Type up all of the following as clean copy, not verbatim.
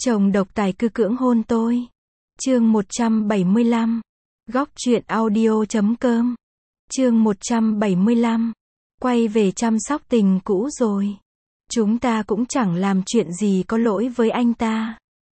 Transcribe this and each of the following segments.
Chồng độc tài cư cưỡng hôn tôi. Chương 175. Góc truyện audio.com. Chương 175. Quay về chăm sóc tình cũ rồi. Chúng ta cũng chẳng làm chuyện gì có lỗi với anh ta.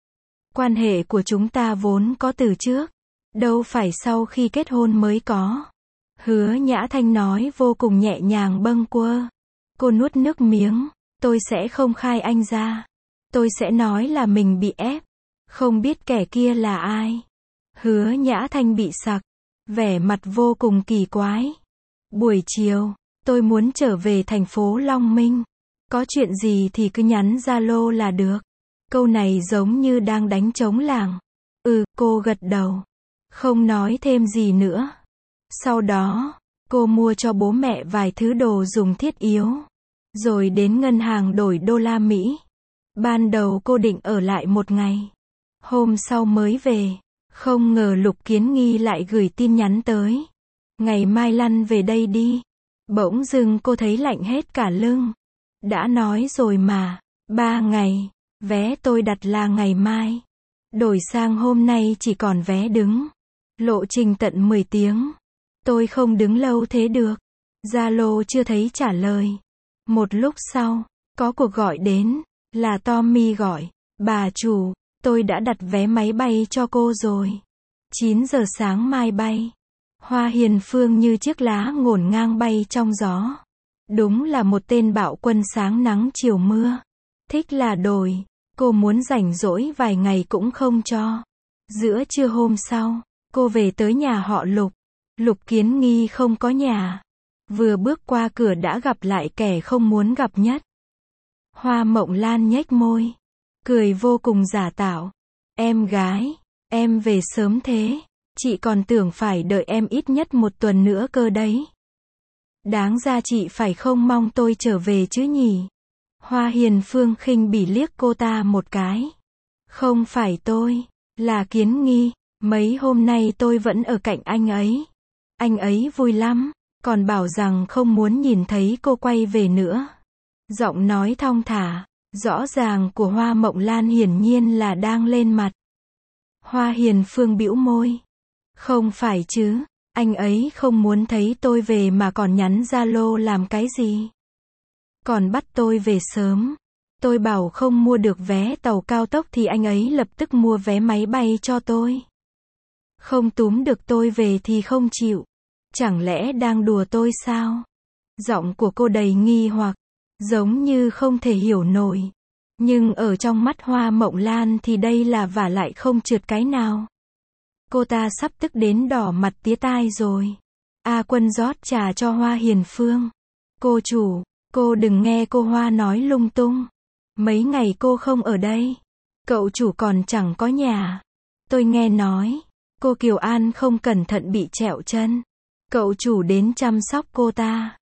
Quan hệ của chúng ta vốn có từ trước. Đâu phải sau khi kết hôn mới có. Hứa Nhã Thanh nói vô cùng nhẹ nhàng bâng quơ. Cô nuốt nước miếng. Tôi sẽ không khai anh ra. Tôi sẽ nói là mình bị ép. Không biết kẻ kia là ai. Hứa Nhã Thanh bị sặc. Vẻ mặt vô cùng kỳ quái. Buổi chiều, tôi muốn trở về thành phố Long Minh. Có chuyện gì thì cứ nhắn Zalo là được. Câu này giống như đang đánh trống lảng. Cô gật đầu. Không nói thêm gì nữa. Sau đó, cô mua cho bố mẹ vài thứ đồ dùng thiết yếu. Rồi đến ngân hàng đổi đô la Mỹ. Ban đầu cô định ở lại một ngày. Hôm sau mới về. Không ngờ Lục Kiến Nghi lại gửi tin nhắn tới. Ngày mai lăn về đây đi. Bỗng dưng cô thấy lạnh hết cả lưng. Đã nói rồi mà. 3 ngày. Vé tôi đặt là ngày mai. Đổi sang hôm nay chỉ còn vé đứng. Lộ trình tận 10 tiếng. Tôi không đứng lâu thế được. Zalo chưa thấy trả lời. Một lúc sau, có cuộc gọi đến. Là Tommy gọi. Bà chủ, tôi đã đặt vé máy bay cho cô rồi. 9 giờ sáng mai bay. Hoa Hiền Phương như chiếc lá ngổn ngang bay trong gió. Đúng là một tên bạo quân sáng nắng chiều mưa. Thích là đồi. Cô muốn rảnh rỗi vài ngày cũng không cho. Giữa trưa hôm sau, cô về tới nhà họ Lục. Lục Kiến Nghi không có nhà. Vừa bước qua cửa đã gặp lại kẻ không muốn gặp nhất. Hoa Mộng Lan nhếch môi. Cười vô cùng giả tạo. Em gái, em về sớm thế. Chị còn tưởng phải đợi em ít nhất 1 tuần nữa cơ đấy. Đáng ra chị phải không mong tôi trở về chứ nhỉ. Hoa Hiền Phương khinh bỉ liếc cô ta một cái. Không phải tôi, là Kiến Nghi. Mấy hôm nay tôi vẫn ở cạnh anh ấy. Anh ấy vui lắm, còn bảo rằng không muốn nhìn thấy cô quay về nữa. Giọng nói thong thả, rõ ràng của Hoa Mộng Lan hiển nhiên là đang lên mặt. Hoa Hiền Phương bĩu môi. Không phải chứ, anh ấy không muốn thấy tôi về mà còn nhắn Zalo làm cái gì. Còn bắt tôi về sớm. Tôi bảo không mua được vé tàu cao tốc thì anh ấy lập tức mua vé máy bay cho tôi. Không túm được tôi về thì không chịu. Chẳng lẽ đang đùa tôi sao? Giọng của cô đầy nghi hoặc, giống như không thể hiểu nổi. Nhưng ở trong mắt Hoa Mộng Lan thì đây là vả lại không trượt cái nào. Cô ta sắp tức đến đỏ mặt tía tai rồi. A Quân rót trà cho Hoa Hiền Phương. Cô chủ, cô đừng nghe cô Hoa nói lung tung. Mấy ngày cô không ở đây. Cậu chủ còn chẳng có nhà. Tôi nghe nói, cô Kiều An không cẩn thận bị trẹo chân. Cậu chủ đến chăm sóc cô ta.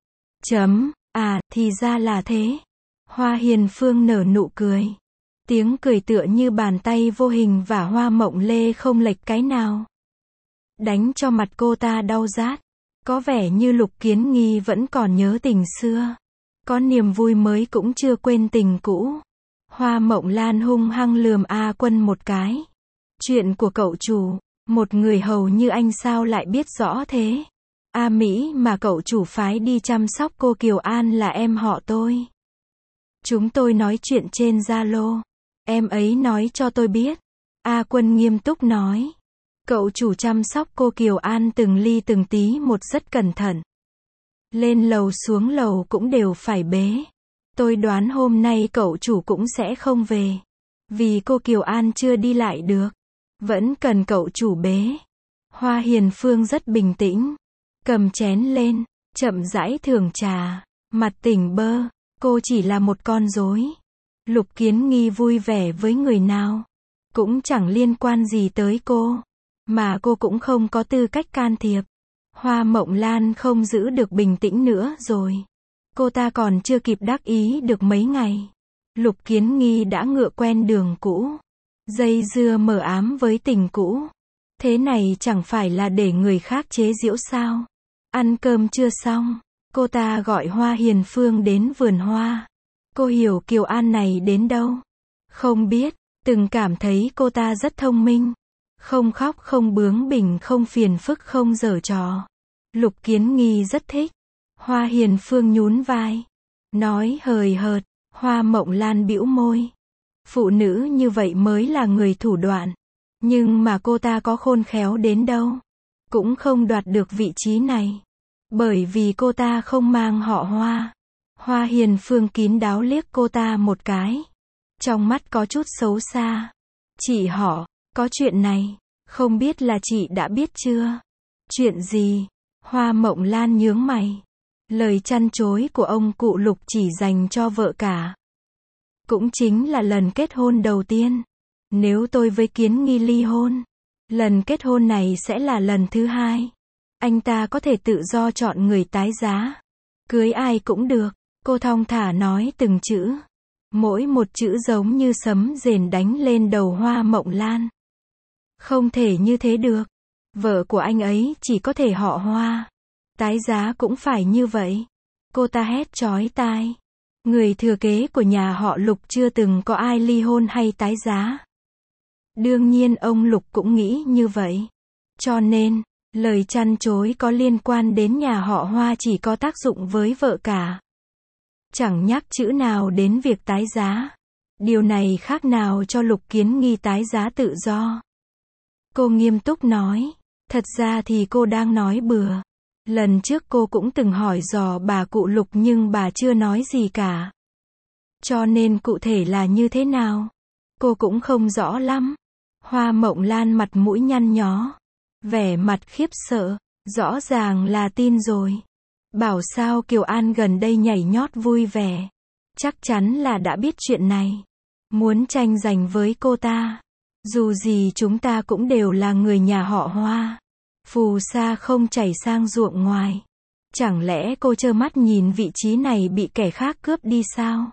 Thì ra là thế. Hoa Hiền Phương nở nụ cười. Tiếng cười tựa như bàn tay vô hình và Hoa Mộng Lê không lệch cái nào. Đánh cho mặt cô ta đau rát. Có vẻ như Lục Kiến Nghi vẫn còn nhớ tình xưa. Có niềm vui mới cũng chưa quên tình cũ. Hoa Mộng Lan hung hăng lườm A Quân một cái. Chuyện của cậu chủ, một người hầu như anh sao lại biết rõ thế? A Mỹ mà cậu chủ phái đi chăm sóc cô Kiều An là em họ tôi. Chúng tôi nói chuyện trên Zalo. Em ấy nói cho tôi biết. A Quân nghiêm túc nói. Cậu chủ chăm sóc cô Kiều An từng ly từng tí một rất cẩn thận. Lên lầu xuống lầu cũng đều phải bế. Tôi đoán hôm nay cậu chủ cũng sẽ không về. Vì cô Kiều An chưa đi lại được. Vẫn cần cậu chủ bế. Hoa Hiền Phương rất bình tĩnh. Cầm chén lên, chậm rãi thưởng trà. Mặt tỉnh bơ. Cô chỉ là một con rối. Lục Kiến Nghi vui vẻ với người nào. Cũng chẳng liên quan gì tới cô. Mà cô cũng không có tư cách can thiệp. Hoa Mộng Lan không giữ được bình tĩnh nữa rồi. Cô ta còn chưa kịp đắc ý được mấy ngày. Lục Kiến Nghi đã ngựa quen đường cũ. Dây dưa mờ ám với tình cũ. Thế này chẳng phải là để người khác chế giễu sao? Ăn cơm chưa xong. Cô ta gọi Hoa Hiền Phương đến vườn hoa. Cô hiểu Kiều An này đến đâu? Không biết. Từng cảm thấy cô ta rất thông minh. Không khóc không bướng bỉnh không phiền phức không giở trò. Lục Kiến Nghi rất thích. Hoa Hiền Phương nhún vai. Nói hời hợt. Hoa Mộng Lan bĩu môi. Phụ nữ như vậy mới là người thủ đoạn. Nhưng mà cô ta có khôn khéo đến đâu. Cũng không đoạt được vị trí này. Bởi vì cô ta không mang họ Hoa. Hoa Hiền Phương kín đáo liếc cô ta một cái. Trong mắt có chút xấu xa. Chị họ, có chuyện này. Không biết là chị đã biết chưa? Chuyện gì? Hoa Mộng Lan nhướng mày. Lời chăn chối của ông cụ Lục chỉ dành cho vợ cả. Cũng chính là lần kết hôn đầu tiên. Nếu tôi với Kiến Nghi ly hôn, lần kết hôn này sẽ là lần thứ hai. Anh ta có thể tự do chọn người tái giá. Cưới ai cũng được. Cô thong thả nói từng chữ. Mỗi một chữ giống như sấm rền đánh lên đầu Hoa Mộng Lan. Không thể như thế được. Vợ của anh ấy chỉ có thể họ Hoa. Tái giá cũng phải như vậy. Cô ta hét chói tai. Người thừa kế của nhà họ Lục chưa từng có ai ly hôn hay tái giá. Đương nhiên ông Lục cũng nghĩ như vậy. Cho nên, lời chăn chối có liên quan đến nhà họ Hoa chỉ có tác dụng với vợ cả. Chẳng nhắc chữ nào đến việc tái giá. Điều này khác nào cho Lục Kiến Nghi tái giá tự do. Cô nghiêm túc nói. Thật ra thì cô đang nói bừa. Lần trước cô cũng từng hỏi dò bà cụ Lục nhưng bà chưa nói gì cả. Cho nên cụ thể là như thế nào? Cô cũng không rõ lắm. Hoa Mộng Lan mặt mũi nhăn nhó. Vẻ mặt khiếp sợ. Rõ ràng là tin rồi. Bảo sao Kiều An gần đây nhảy nhót vui vẻ. Chắc chắn là đã biết chuyện này. Muốn tranh giành với cô ta. Dù gì chúng ta cũng đều là người nhà họ Hoa. Phù sa không chảy sang ruộng ngoài. Chẳng lẽ cô trơ mắt nhìn vị trí này bị kẻ khác cướp đi sao?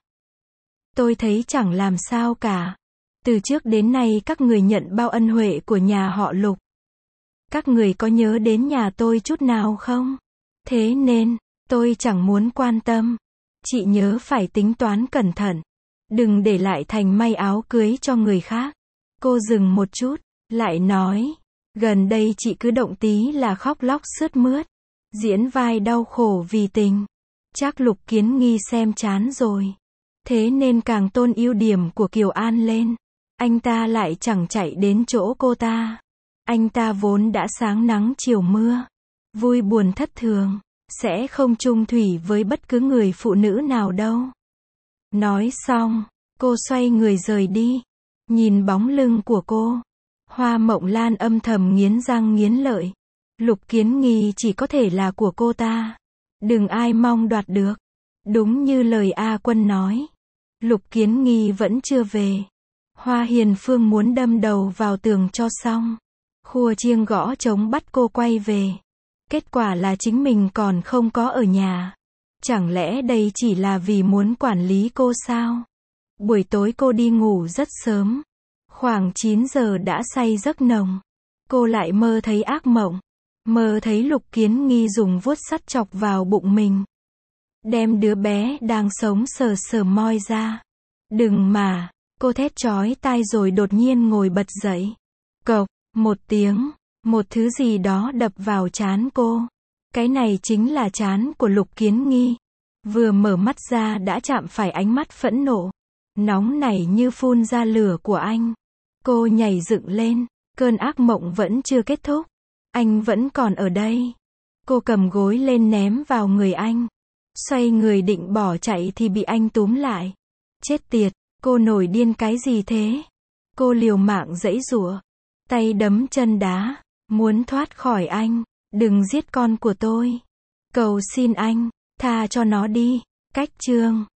Tôi thấy chẳng làm sao cả. Từ trước đến nay các người nhận bao ân huệ của nhà họ Lục. Các người có nhớ đến nhà tôi chút nào không? Thế nên, tôi chẳng muốn quan tâm. Chị nhớ phải tính toán cẩn thận. Đừng để lại thành may áo cưới cho người khác. Cô dừng một chút, lại nói. Gần đây chị cứ động tí là khóc lóc sướt mướt. Diễn vai đau khổ vì tình. Chắc Lục Kiến Nghi xem chán rồi. Thế nên càng tôn ưu điểm của Kiều An lên. Anh ta lại chẳng chạy đến chỗ cô ta. Anh ta vốn đã sáng nắng chiều mưa. Vui buồn thất thường. Sẽ không chung thủy với bất cứ người phụ nữ nào đâu. Nói xong, cô xoay người rời đi. Nhìn bóng lưng của cô. Hoa Mộng Lan âm thầm nghiến răng nghiến lợi. Lục Kiến Nghi chỉ có thể là của cô ta. Đừng ai mong đoạt được. Đúng như lời A Quân nói. Lục Kiến Nghi vẫn chưa về. Hoa Hiền Phương muốn đâm đầu vào tường cho xong. Khua chiêng gõ trống bắt cô quay về. Kết quả là chính mình còn không có ở nhà. Chẳng lẽ đây chỉ là vì muốn quản lý cô sao? Buổi tối cô đi ngủ rất sớm. Khoảng 9 giờ đã say giấc nồng. Cô lại mơ thấy ác mộng. Mơ thấy Lục Kiến Nghi dùng vuốt sắt chọc vào bụng mình. Đem đứa bé đang sống sờ sờ moi ra. Đừng mà, cô thét chói tai rồi đột nhiên ngồi bật dậy. Cộc, một tiếng, một thứ gì đó đập vào trán cô. Cái này chính là trán của Lục Kiến Nghi. Vừa mở mắt ra đã chạm phải ánh mắt phẫn nộ. Nóng nảy như phun ra lửa của anh. Cô nhảy dựng lên, cơn ác mộng vẫn chưa kết thúc. Anh vẫn còn ở đây. Cô cầm gối lên ném vào người anh. Xoay người định bỏ chạy thì bị anh túm lại. Chết tiệt, cô nổi điên cái gì thế? Cô liều mạng giãy giụa, tay đấm chân đá, muốn thoát khỏi anh. Đừng giết con của tôi. Cầu xin anh, tha cho nó đi. Cách chương